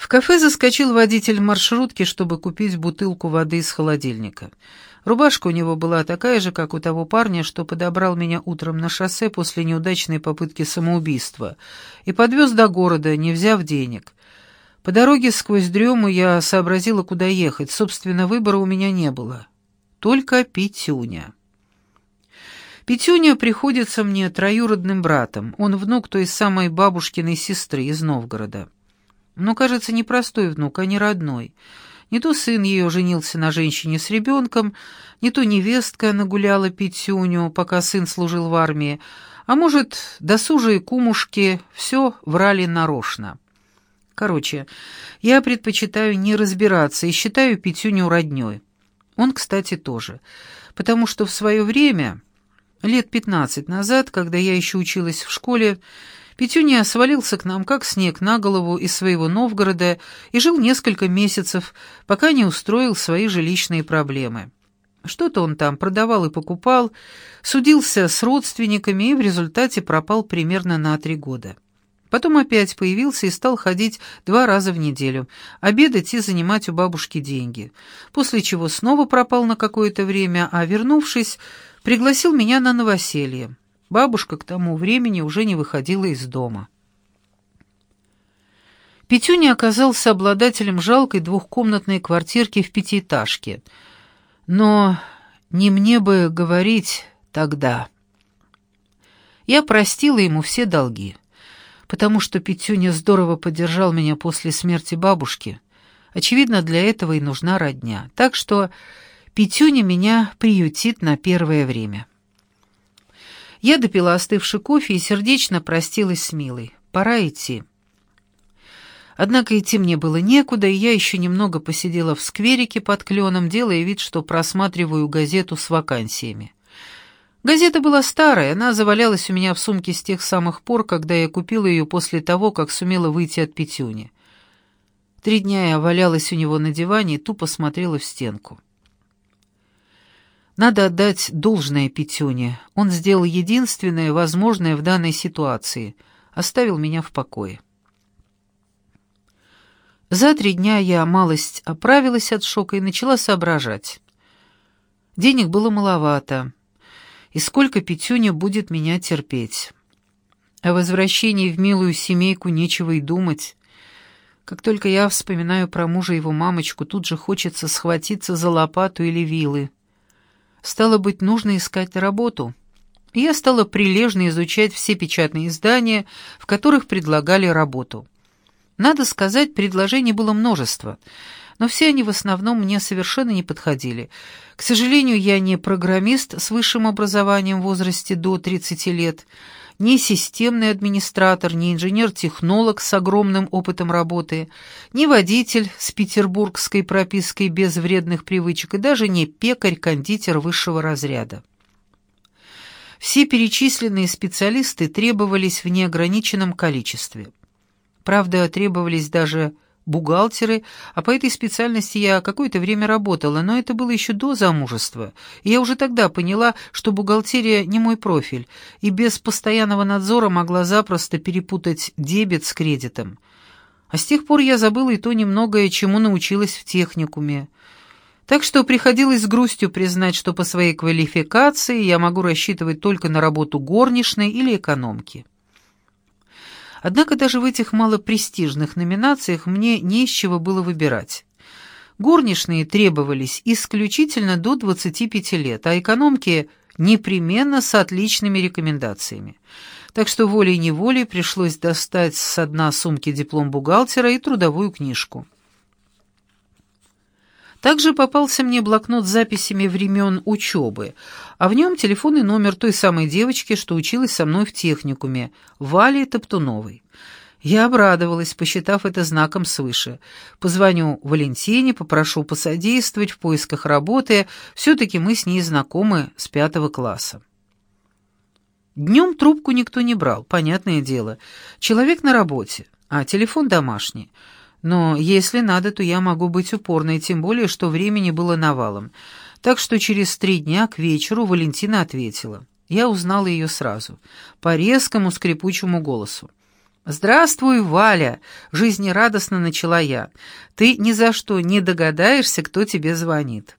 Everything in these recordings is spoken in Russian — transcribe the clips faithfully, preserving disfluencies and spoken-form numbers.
В кафе заскочил водитель маршрутки, чтобы купить бутылку воды из холодильника. Рубашка у него была такая же, как у того парня, что подобрал меня утром на шоссе после неудачной попытки самоубийства и подвез до города, не взяв денег. По дороге сквозь дрему я сообразила, куда ехать. Собственно, выбора у меня не было. Только Петюня. Петюня приходится мне троюродным братом. Он внук той самой бабушкиной сестры из Новгорода. Но, кажется, не простой внук, а не родной. Не то сын ее женился на женщине с ребенком, не то невестка нагуляла Петюню, пока сын служил в армии, а может, досужие кумушки все врали нарочно. Короче, я предпочитаю не разбираться и считаю Петюню роднёй. Он, кстати, тоже, потому что в свое время, лет пятнадцать назад, когда я еще училась в школе, Петюня свалился к нам как снег на голову из своего Новгорода и жил несколько месяцев, пока не устроил свои жилищные проблемы. Что-то он там продавал и покупал, судился с родственниками и в результате пропал примерно на три года. Потом опять появился и стал ходить два раза в неделю, обедать и занимать у бабушки деньги, после чего снова пропал на какое-то время, а, вернувшись, пригласил меня на новоселье. Бабушка к тому времени уже не выходила из дома. Петюня оказался обладателем жалкой двухкомнатной квартирки в пятиэтажке. Но не мне бы говорить тогда. Я простила ему все долги, потому что Петюня здорово поддержал меня после смерти бабушки. Очевидно, для этого и нужна родня. Так что Петюня меня приютит на первое время. Я допила остывший кофе и сердечно простилась с Милой. Пора идти. Однако идти мне было некуда, и я еще немного посидела в скверике под кленом, делая вид, что просматриваю газету с вакансиями. Газета была старая, она завалялась у меня в сумке с тех самых пор, когда я купила ее после того, как сумела выйти от Петюни. Три дня я валялась у него на диване и тупо смотрела в стенку. Надо отдать должное Петюне. Он сделал единственное возможное в данной ситуации. Оставил меня в покое. За три дня я малость оправилась от шока и начала соображать. Денег было маловато. И сколько Петюня будет меня терпеть? О возвращении в милую семейку нечего и думать. Как только я вспоминаю про мужа и его мамочку, тут же хочется схватиться за лопату или вилы. Стало быть, нужно искать работу. И я стала прилежно изучать все печатные издания, в которых предлагали работу. Надо сказать, предложений было множество, но все они в основном мне совершенно не подходили. К сожалению, я не программист с высшим образованием в возрасте до тридцати лет, ни системный администратор, ни инженер-технолог с огромным опытом работы, ни водитель с петербургской пропиской без вредных привычек и даже не пекарь-кондитер высшего разряда. Все перечисленные специалисты требовались в неограниченном количестве. Правда, требовались даже бухгалтеры, а по этой специальности я какое-то время работала, но это было еще до замужества, и я уже тогда поняла, что бухгалтерия не мой профиль, и без постоянного надзора могла запросто перепутать дебет с кредитом. А с тех пор я забыла и то немногое, чему научилась в техникуме. Так что приходилось с грустью признать, что по своей квалификации я могу рассчитывать только на работу горничной или экономки. Однако даже в этих малопрестижных номинациях мне не из чего было выбирать. Горничные требовались исключительно до двадцати пяти лет, а экономки непременно с отличными рекомендациями. Так что волей-неволей пришлось достать с дна сумки диплом бухгалтера и трудовую книжку. Также попался мне блокнот с записями времен учебы, а в нем телефонный номер той самой девочки, что училась со мной в техникуме, Вали Топтуновой. Я обрадовалась, посчитав это знаком свыше. Позвоню Валентине, попрошу посодействовать в поисках работы, все-таки мы с ней знакомы с пятого класса. Днем трубку никто не брал, понятное дело. Человек на работе, а телефон домашний. Но если надо, то я могу быть упорной, тем более, что времени было навалом. Так что через три дня к вечеру Валентина ответила. Я узнала ее сразу, по резкому скрипучему голосу. «Здравствуй, Валя!» — жизнерадостно начала я. «Ты ни за что не догадаешься, кто тебе звонит».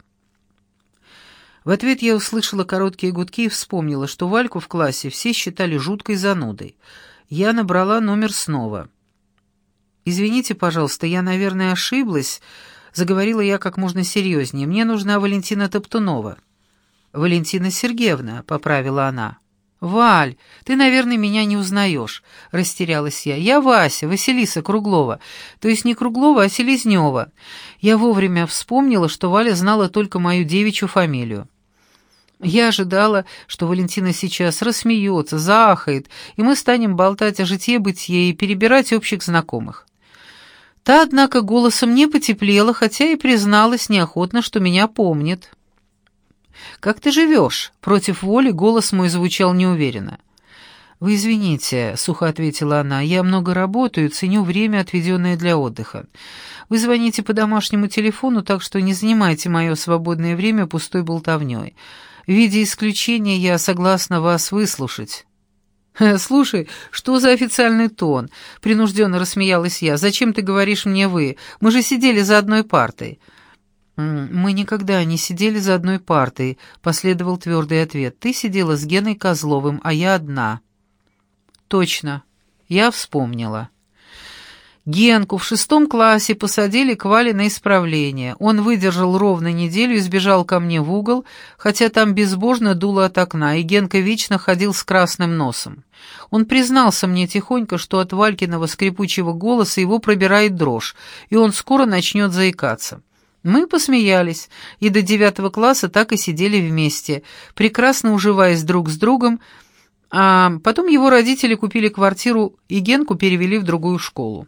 В ответ я услышала короткие гудки и вспомнила, что Вальку в классе все считали жуткой занудой. Я набрала номер снова. «Извините, пожалуйста, я, наверное, ошиблась», — заговорила я как можно серьезнее. «Мне нужна Валентина Топтунова». «Валентина Сергеевна», — поправила она. «Валь, ты, наверное, меня не узнаешь», — растерялась я. «Я Вася, Василиса Круглова, то есть не Круглова, а Селезнева». Я вовремя вспомнила, что Валя знала только мою девичью фамилию. Я ожидала, что Валентина сейчас рассмеется, заахает, и мы станем болтать о житье-бытие и перебирать общих знакомых. Та, однако, голосом не потеплела, хотя и призналась неохотно, что меня помнит. «Как ты живешь?» — против воли голос мой звучал неуверенно. «Вы извините», — сухо ответила она, — «я много работаю, ценю время, отведенное для отдыха. Вы звоните по домашнему телефону, так что не занимайте мое свободное время пустой болтовней. В виде исключения я согласна вас выслушать». «Слушай, что за официальный тон?» — принужденно рассмеялась я. «Зачем ты говоришь мне «вы»? Мы же сидели за одной партой». «Мы никогда не сидели за одной партой», — последовал твердый ответ. «Ты сидела с Геной Козловым, а я одна». «Точно. Я вспомнила». Генку в шестом классе посадили к Вале на исправление. Он выдержал ровно неделю и сбежал ко мне в угол, хотя там безбожно дуло от окна, и Генка вечно ходил с красным носом. Он признался мне тихонько, что от Валькиного скрипучего голоса его пробирает дрожь, и он скоро начнет заикаться. Мы посмеялись, и до девятого класса так и сидели вместе, прекрасно уживаясь друг с другом, а потом его родители купили квартиру, и Генку перевели в другую школу.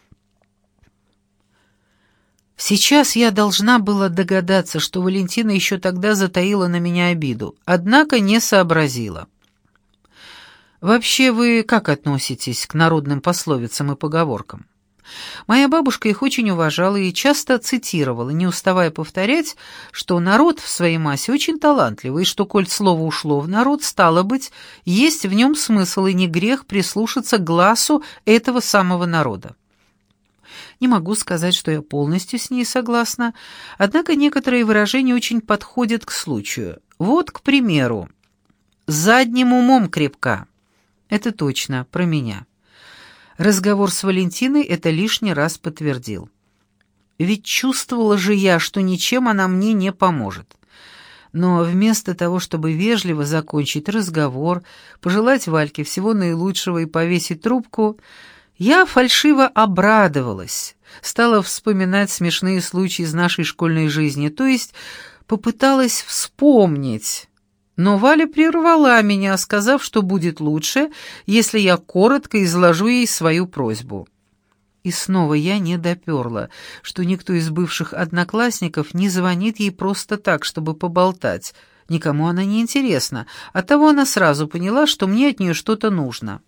Сейчас я должна была догадаться, что Валентина еще тогда затаила на меня обиду, однако не сообразила. Вообще, вы как относитесь к народным пословицам и поговоркам? Моя бабушка их очень уважала и часто цитировала, не уставая повторять, что народ в своей массе очень талантливый, и что, коль слово ушло в народ, стало быть, есть в нем смысл, и не грех прислушаться к гласу этого самого народа. Не могу сказать, что я полностью с ней согласна, однако некоторые выражения очень подходят к случаю. Вот, к примеру, «задним умом крепка». Это точно про меня. Разговор с Валентиной это лишний раз подтвердил. Ведь чувствовала же я, что ничем она мне не поможет. Но вместо того, чтобы вежливо закончить разговор, пожелать Вальке всего наилучшего и повесить трубку, я фальшиво обрадовалась, стала вспоминать смешные случаи из нашей школьной жизни, то есть попыталась вспомнить. Но Валя прервала меня, сказав, что будет лучше, если я коротко изложу ей свою просьбу. И снова я не доперла, что никто из бывших одноклассников не звонит ей просто так, чтобы поболтать. Никому она не интересна, оттого она сразу поняла, что мне от нее что-то нужно.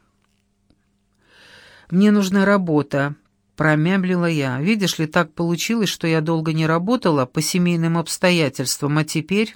«Мне нужна работа», — промямлила я. «Видишь ли, так получилось, что я долго не работала по семейным обстоятельствам, а теперь...»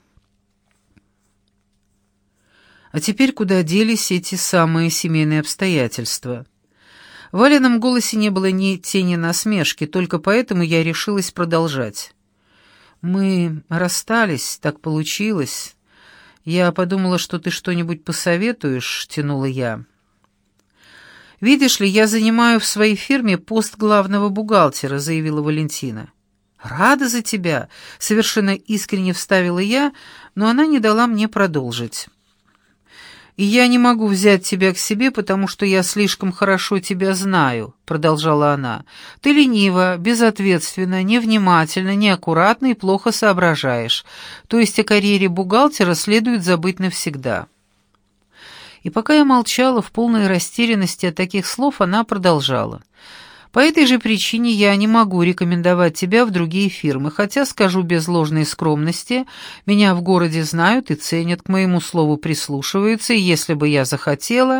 «А теперь куда делись эти самые семейные обстоятельства?» В Валином голосе не было ни тени насмешки, только поэтому я решилась продолжать. «Мы расстались, так получилось. Я подумала, что ты что-нибудь посоветуешь», — тянула я. «Видишь ли, я занимаю в своей фирме пост главного бухгалтера», — заявила Валентина. «Рада за тебя», — совершенно искренне вставила я, но она не дала мне продолжить. «И я не могу взять тебя к себе, потому что я слишком хорошо тебя знаю», — продолжала она. «Ты ленива, безответственна, невнимательна, неаккуратна и плохо соображаешь. То есть о карьере бухгалтера следует забыть навсегда». И пока я молчала в полной растерянности от таких слов, она продолжала. «По этой же причине я не могу рекомендовать тебя в другие фирмы, хотя, скажу без ложной скромности, меня в городе знают и ценят, к моему слову прислушиваются, и если бы я захотела...»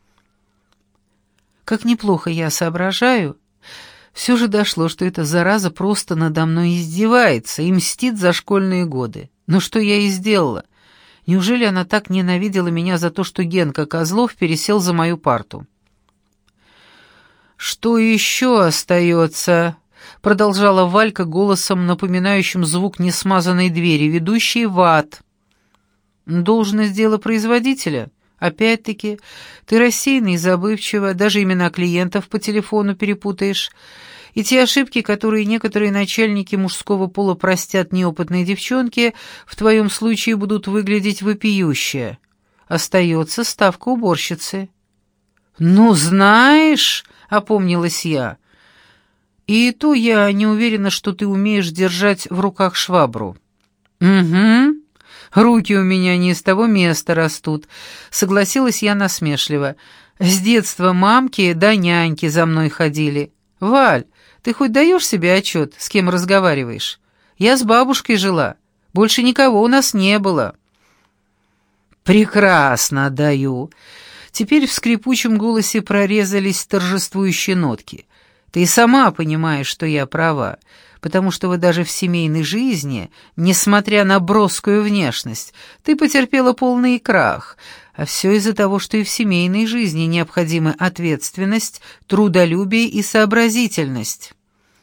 Как неплохо я соображаю, все же дошло, что эта зараза просто надо мной издевается и мстит за школьные годы. Но что я и сделала? Неужели она так ненавидела меня за то, что Генка Козлов пересел за мою парту? «Что еще остается?» — продолжала Валька голосом, напоминающим звук несмазанной двери, ведущей в ад. «Должность дела производителя. Опять-таки, ты рассеянный и забывчива, даже имена клиентов по телефону перепутаешь. И те ошибки, которые некоторые начальники мужского пола простят неопытной девчонке, в твоем случае будут выглядеть вопиюще. Остается ставка уборщицы». «Ну, знаешь...» — опомнилась я. «И то я не уверена, что ты умеешь держать в руках швабру». «Угу. Руки у меня не из того места растут», — согласилась я насмешливо. «С детства мамки да няньки за мной ходили. Валь, ты хоть даешь себе отчет, с кем разговариваешь? Я с бабушкой жила, больше никого у нас не было». «Прекрасно даю». Теперь в скрипучем голосе прорезались торжествующие нотки. «Ты сама понимаешь, что я права, потому что вы даже в семейной жизни, несмотря на броскую внешность, ты потерпела полный крах, а все из-за того, что и в семейной жизни необходимы ответственность, трудолюбие и сообразительность».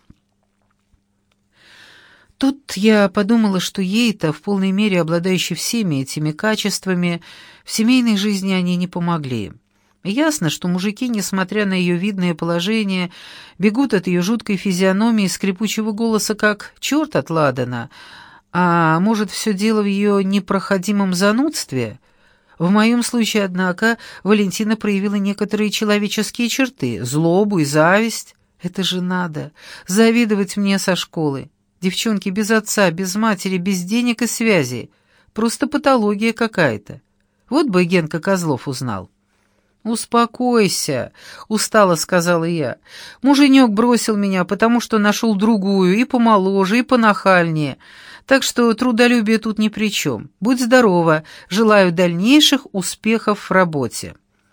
Тут я подумала, что ей-то, в полной мере обладающей всеми этими качествами, в семейной жизни они не помогли. Ясно, что мужики, несмотря на ее видное положение, бегут от ее жуткой физиономии и скрипучего голоса, как черт от ладана. А может, все дело в ее непроходимом занудстве? В моем случае, однако, Валентина проявила некоторые человеческие черты, злобу и зависть. Это же надо, завидовать мне со школы. Девчонки без отца, без матери, без денег и связей. Просто патология какая-то. Вот бы Генка Козлов узнал. «Успокойся», — устало сказала я. «Муженек бросил меня, потому что нашел другую, и помоложе, и понахальнее. Так что трудолюбие тут ни при чем. Будь здорова, желаю дальнейших успехов в работе».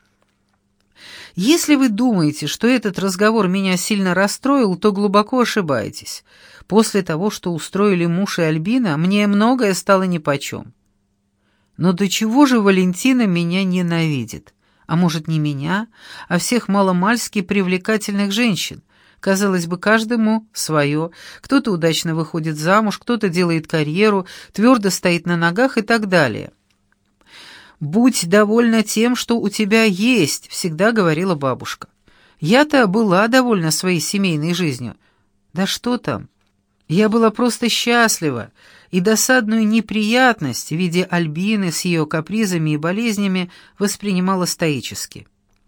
Если вы думаете, что этот разговор меня сильно расстроил, то глубоко ошибаетесь. После того, что устроили муж и Альбина, мне многое стало нипочем. Но до чего же Валентина меня ненавидит? А может, не меня, а всех маломальски привлекательных женщин? Казалось бы, каждому свое. Кто-то удачно выходит замуж, кто-то делает карьеру, твердо стоит на ногах и так далее. «Будь довольна тем, что у тебя есть», — всегда говорила бабушка. Я-то была довольна своей семейной жизнью. Да что там? Я была просто счастлива, и досадную неприятность в виде Альбины с ее капризами и болезнями воспринимала стоически.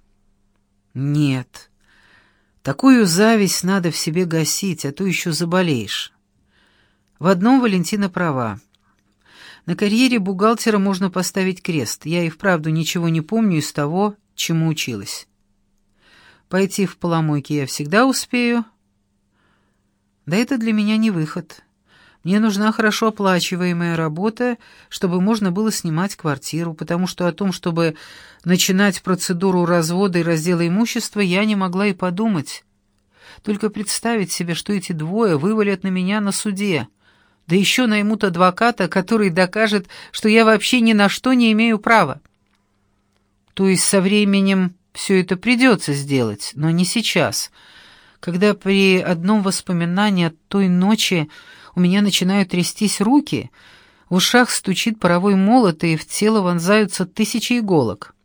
Нет, такую зависть надо в себе гасить, а то еще заболеешь. В одном Валентина права. На карьере бухгалтера можно поставить крест. Я и вправду ничего не помню из того, чему училась. Пойти в поломойки я всегда успею. Да это для меня не выход. Мне нужна хорошо оплачиваемая работа, чтобы можно было снимать квартиру, потому что о том, чтобы начинать процедуру развода и раздела имущества, я не могла и подумать. Только представить себе, что эти двое вывалят на меня на суде. Да еще наймут адвоката, который докажет, что я вообще ни на что не имею права. То есть со временем все это придется сделать, но не сейчас, когда при одном воспоминании о той ночи у меня начинают трястись руки, в ушах стучит паровой молот, и в тело вонзаются тысячи иголок.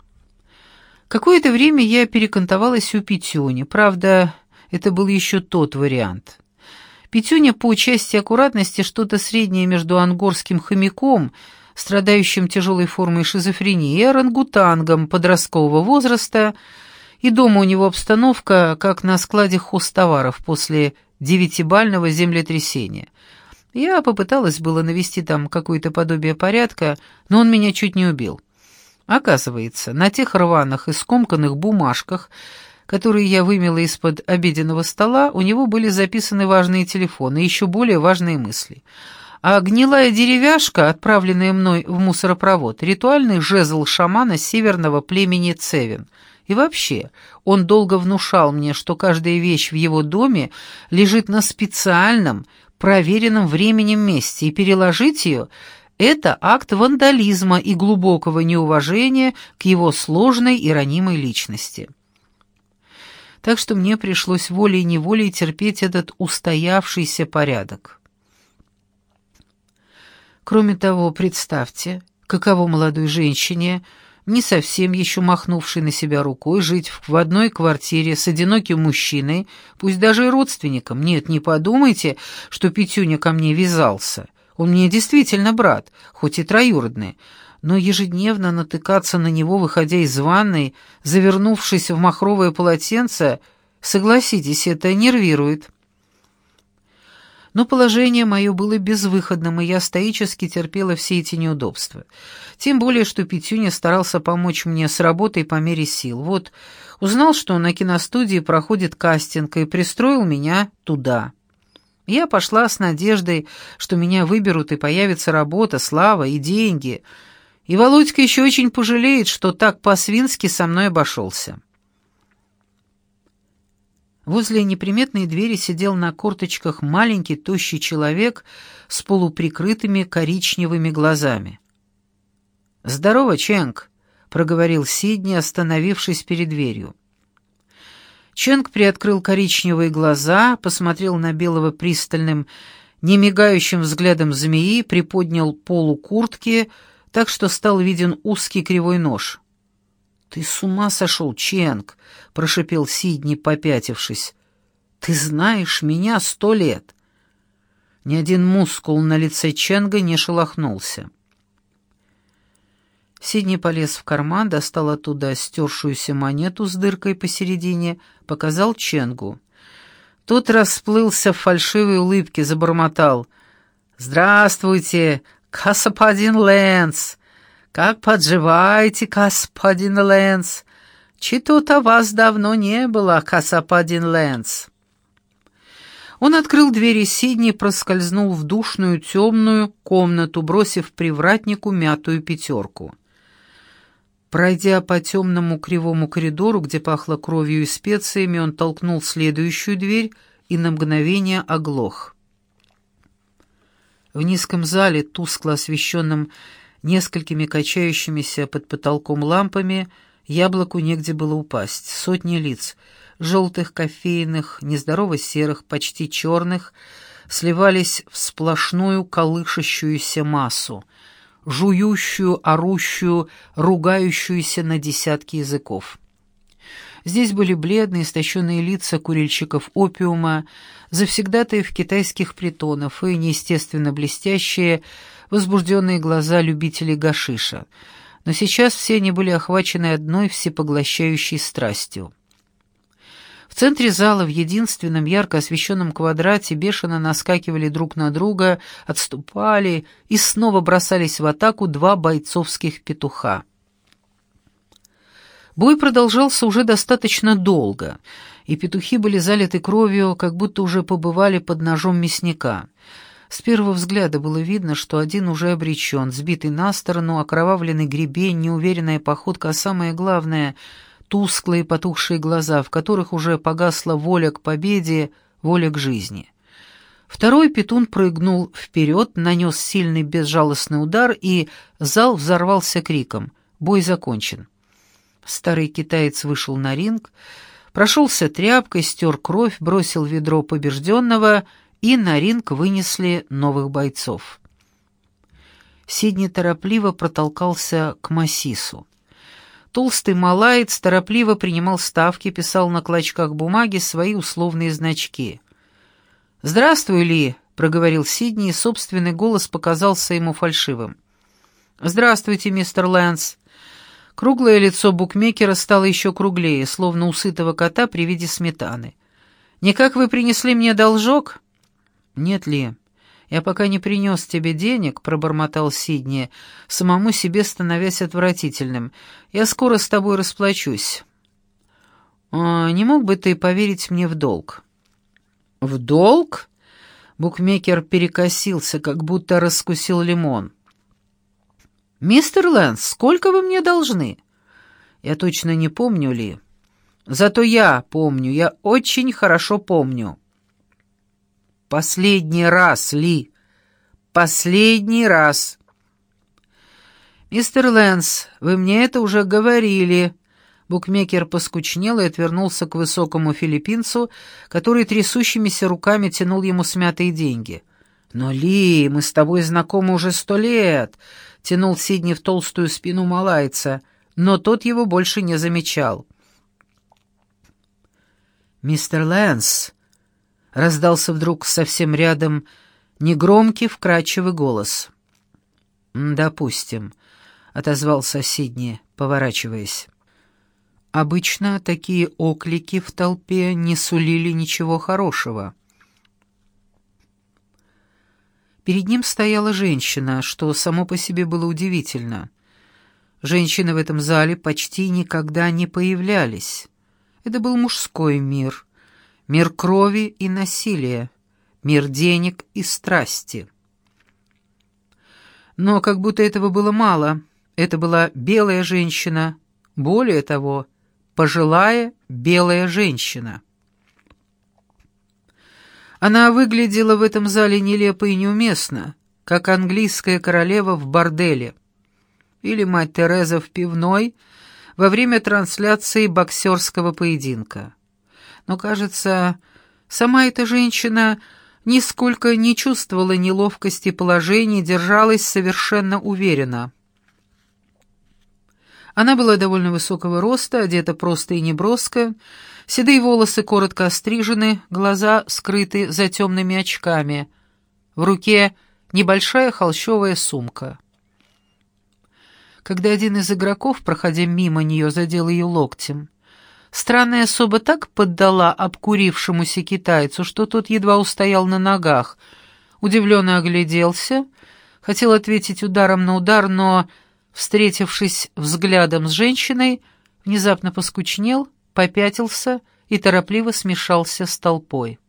Какое-то время я перекантовалась у Петюни, правда, это был еще тот вариант. Петюня по части аккуратности что-то среднее между ангорским хомяком, страдающим тяжелой формой шизофрении, и орангутангом подросткового возраста, и дома у него обстановка, как на складе хозтоваров после девятибального землетрясения. Я попыталась было навести там какое-то подобие порядка, но он меня чуть не убил. Оказывается, на тех рваных и скомканных бумажках, которые я вымела из-под обеденного стола, у него были записаны важные телефоны и еще более важные мысли. А гнилая деревяшка, отправленная мной в мусоропровод, ритуальный жезл шамана северного племени Цевен. И вообще, он долго внушал мне, что каждая вещь в его доме лежит на специальном, проверенном временем месте, и переложить ее — это акт вандализма и глубокого неуважения к его сложной и ранимой личности. так что мне пришлось волей-неволей терпеть этот устоявшийся порядок. Кроме того, представьте, каково молодой женщине, не совсем еще махнувшей на себя рукой, жить в одной квартире с одиноким мужчиной, пусть даже и родственником. Нет, не подумайте, что Петюня ко мне вязался. Он мне действительно брат, хоть и троюродный, но ежедневно натыкаться на него, выходя из ванной, завернувшись в махровое полотенце, согласитесь, это нервирует. Но положение мое было безвыходным, и я стоически терпела все эти неудобства. Тем более, что Петюня старался помочь мне с работой по мере сил. Вот, узнал, что на киностудии проходит кастинг, и пристроил меня туда. Я пошла с надеждой, что меня выберут и появится работа, слава и деньги. И Володька еще очень пожалеет, что так по-свински со мной обошелся. Возле неприметной двери сидел на корточках маленький тощий человек с полуприкрытыми коричневыми глазами. «Здорово, Ченг», — проговорил Сидни, остановившись перед дверью. Ченг приоткрыл коричневые глаза, посмотрел на Белого пристальным, немигающим взглядом змеи, приподнял полу куртки, так что стал виден узкий кривой нож. «Ты с ума сошел, Ченг!» — прошипел Сидни, попятившись. «Ты знаешь меня сто лет!» Ни один мускул на лице Ченга не шелохнулся. Сидни полез в карман, достал оттуда стершуюся монету с дыркой посередине, показал Ченгу. Тот расплылся в фальшивой улыбке, забормотал. «Здравствуйте, господин Лэнс! Как подживаете, господин Лэнс? Чего-то вас давно не было, господин Лэнс». Он открыл двери Сидни и проскользнул в душную темную комнату, бросив привратнику мятую пятерку. Пройдя по темному кривому коридору, где пахло кровью и специями, он толкнул следующую дверь и на мгновение оглох. В низком зале, тускло освещенном несколькими качающимися под потолком лампами, яблоку негде было упасть. Сотни лиц, желтых, кофейных, нездорово-серых, почти черных, сливались в сплошную колышащуюся массу, жующую, орущую, ругающуюся на десятки языков. Здесь были бледные, истощенные лица курильщиков опиума, завсегдатаев китайских притонов и неестественно блестящие, возбужденные глаза любителей гашиша. Но сейчас все они были охвачены одной всепоглощающей страстью. В центре зала, в единственном ярко освещенном квадрате, бешено наскакивали друг на друга, отступали и снова бросались в атаку два бойцовских петуха. Бой продолжался уже достаточно долго, и петухи были залиты кровью, как будто уже побывали под ножом мясника. С первого взгляда было видно, что один уже обречен, сбитый на сторону, окровавленный гребень, неуверенная походка, а самое главное — тусклые потухшие глаза, в которых уже погасла воля к победе, воля к жизни. Второй петун прыгнул вперед, нанес сильный безжалостный удар, и зал взорвался криком «Бой закончен». Старый китаец вышел на ринг, прошелся тряпкой, стер кровь, бросил ведро побежденного, и на ринг вынесли новых бойцов. Сидни торопливо протолкался к Масису. Толстый малаец торопливо принимал ставки, писал на клочках бумаги свои условные значки. «Здравствуй, Ли», — проговорил Сидни, и собственный голос показался ему фальшивым. «Здравствуйте, мистер Лэнс». Круглое лицо букмекера стало еще круглее, словно у сытого кота при виде сметаны. «Никак вы принесли мне должок?» «Нет, Ли, я пока не принес тебе денег», — пробормотал Сидни, самому себе становясь отвратительным. «Я скоро с тобой расплачусь». «А не мог бы ты поверить мне в долг?» «В долг?» — букмекер перекосился, как будто раскусил лимон. «Мистер Лэнс, сколько вы мне должны?» «Я точно не помню, Ли. Зато я помню, я очень хорошо помню». «Последний раз, Ли. Последний раз». «Мистер Лэнс, вы мне это уже говорили», — Букмекер поскучнел и отвернулся к высокому филиппинцу, который трясущимися руками тянул ему смятые деньги. «Но, Ли, мы с тобой знакомы уже сто лет!» — тянул Сидни в толстую спину малайца, но тот его больше не замечал. «Мистер Лэнс!» — раздался вдруг совсем рядом негромкий, вкрадчивый голос. «Допустим», — отозвался Сидни, поворачиваясь. Обычно такие оклики в толпе не сулили ничего хорошего. Перед ним стояла женщина, что само по себе было удивительно. Женщины в этом зале почти никогда не появлялись. Это был мужской мир, мир крови и насилия, мир денег и страсти. Но как будто этого было мало. Это была белая женщина, более того, пожилая белая женщина. Она выглядела в этом зале нелепо и неуместно, как английская королева в борделе или мать Тереза в пивной во время трансляции боксерского поединка. Но, кажется, сама эта женщина нисколько не чувствовала неловкости положения и держалась совершенно уверенно. Она была довольно высокого роста, одета просто и неброско, седые волосы коротко острижены, глаза скрыты за темными очками. В руке небольшая холщовая сумка. Когда один из игроков, проходя мимо нее, задел ее локтем, странная особа так поддала обкурившемуся китайцу, что тот едва устоял на ногах, удивленно огляделся, хотел ответить ударом на удар, но, встретившись взглядом с женщиной, внезапно поскучнел, попятился и торопливо смешался с толпой.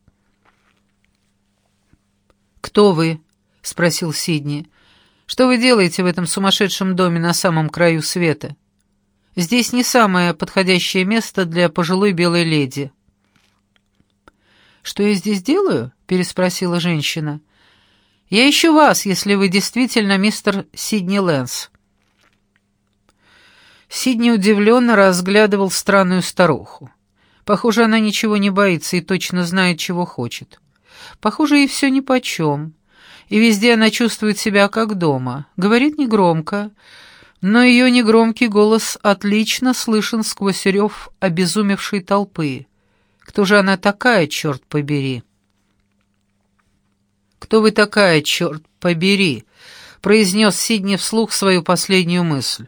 «Кто вы?» — спросил Сидни. «Что вы делаете в этом сумасшедшем доме на самом краю света? Здесь не самое подходящее место для пожилой белой леди». «Что я здесь делаю?» — переспросила женщина. «Я ищу вас, если вы действительно мистер Сидни Лэнс». Сидни удивленно разглядывал странную старуху. Похоже, она ничего не боится и точно знает, чего хочет. Похоже, ей все нипочем, и везде она чувствует себя как дома. Говорит негромко, но ее негромкий голос отлично слышен сквозь рев обезумевшей толпы. Кто же она такая, черт побери? «Кто вы такая, черт побери?» — произнес Сидни вслух свою последнюю мысль.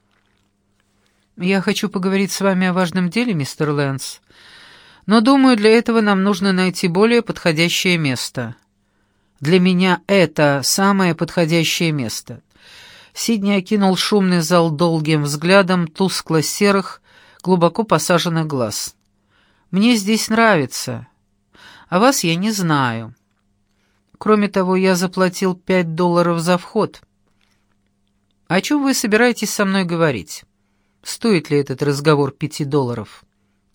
«Я хочу поговорить с вами о важном деле, мистер Лэнс, но, думаю, для этого нам нужно найти более подходящее место. Для меня это самое подходящее место». Сидни окинул шумный зал долгим взглядом тускло-серых, глубоко посаженных глаз. «Мне здесь нравится, а вас я не знаю. Кроме того, я заплатил пять долларов за вход. О чем вы собираетесь со мной говорить? Стоит ли этот разговор пяти долларов?»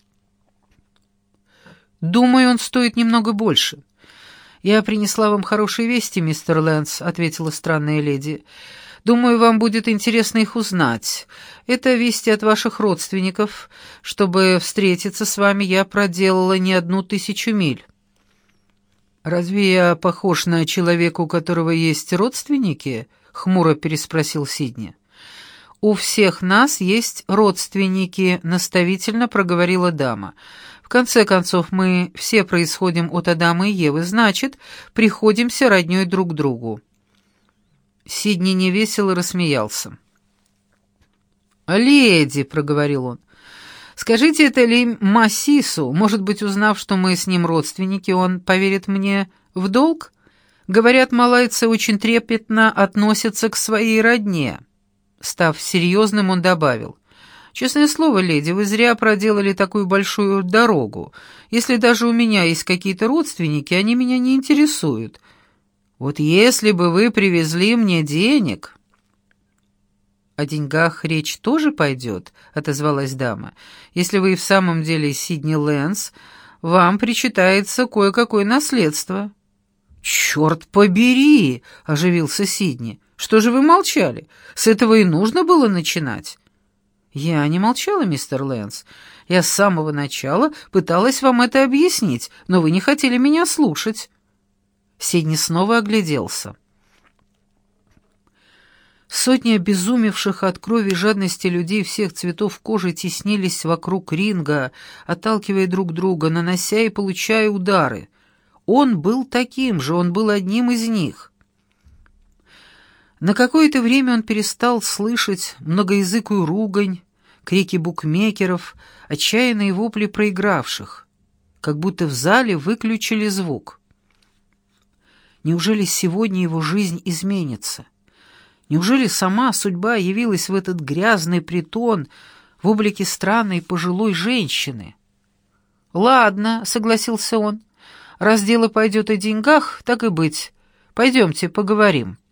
«Думаю, он стоит немного больше. Я принесла вам хорошие вести, мистер Лэнс», — ответила странная леди. «Думаю, вам будет интересно их узнать. Это вести от ваших родственников. Чтобы встретиться с вами, я проделала не одну тысячу миль». «Разве я похож на человека, у которого есть родственники?» — хмуро переспросил Сидни. «У всех нас есть родственники», — наставительно проговорила дама. «В конце концов, мы все происходим от Адама и Евы, значит, приходимся роднёй друг к другу». Сидни невесело рассмеялся. «Леди», — проговорил он, — «скажите это ли Масису? Может быть, узнав, что мы с ним родственники, он поверит мне в долг? Говорят, малайцы очень трепетно относятся к своей родне». Став серьезным, он добавил: «Честное слово, леди, вы зря проделали такую большую дорогу. Если даже у меня есть какие-то родственники, они меня не интересуют. Вот если бы вы привезли мне денег...» «О деньгах речь тоже пойдет», — отозвалась дама. «Если вы и в самом деле Сидни Лэнс, вам причитается кое-какое наследство». «Черт побери!» — оживился Сидни. «Что же вы молчали? С этого и нужно было начинать». «Я не молчала, мистер Лэнс. Я с самого начала пыталась вам это объяснить, но вы не хотели меня слушать». Сидни снова огляделся. Сотни обезумевших от крови и жадности людей всех цветов кожи теснились вокруг ринга, отталкивая друг друга, нанося и получая удары. Он был таким же, он был одним из них. На какое-то время он перестал слышать многоязыкую ругань, крики букмекеров, отчаянные вопли проигравших, как будто в зале выключили звук. Неужели сегодня его жизнь изменится? Неужели сама судьба явилась в этот грязный притон в облике странной пожилой женщины? «Ладно», — согласился он, — «раз дело пойдет о деньгах, так и быть. Пойдемте поговорим».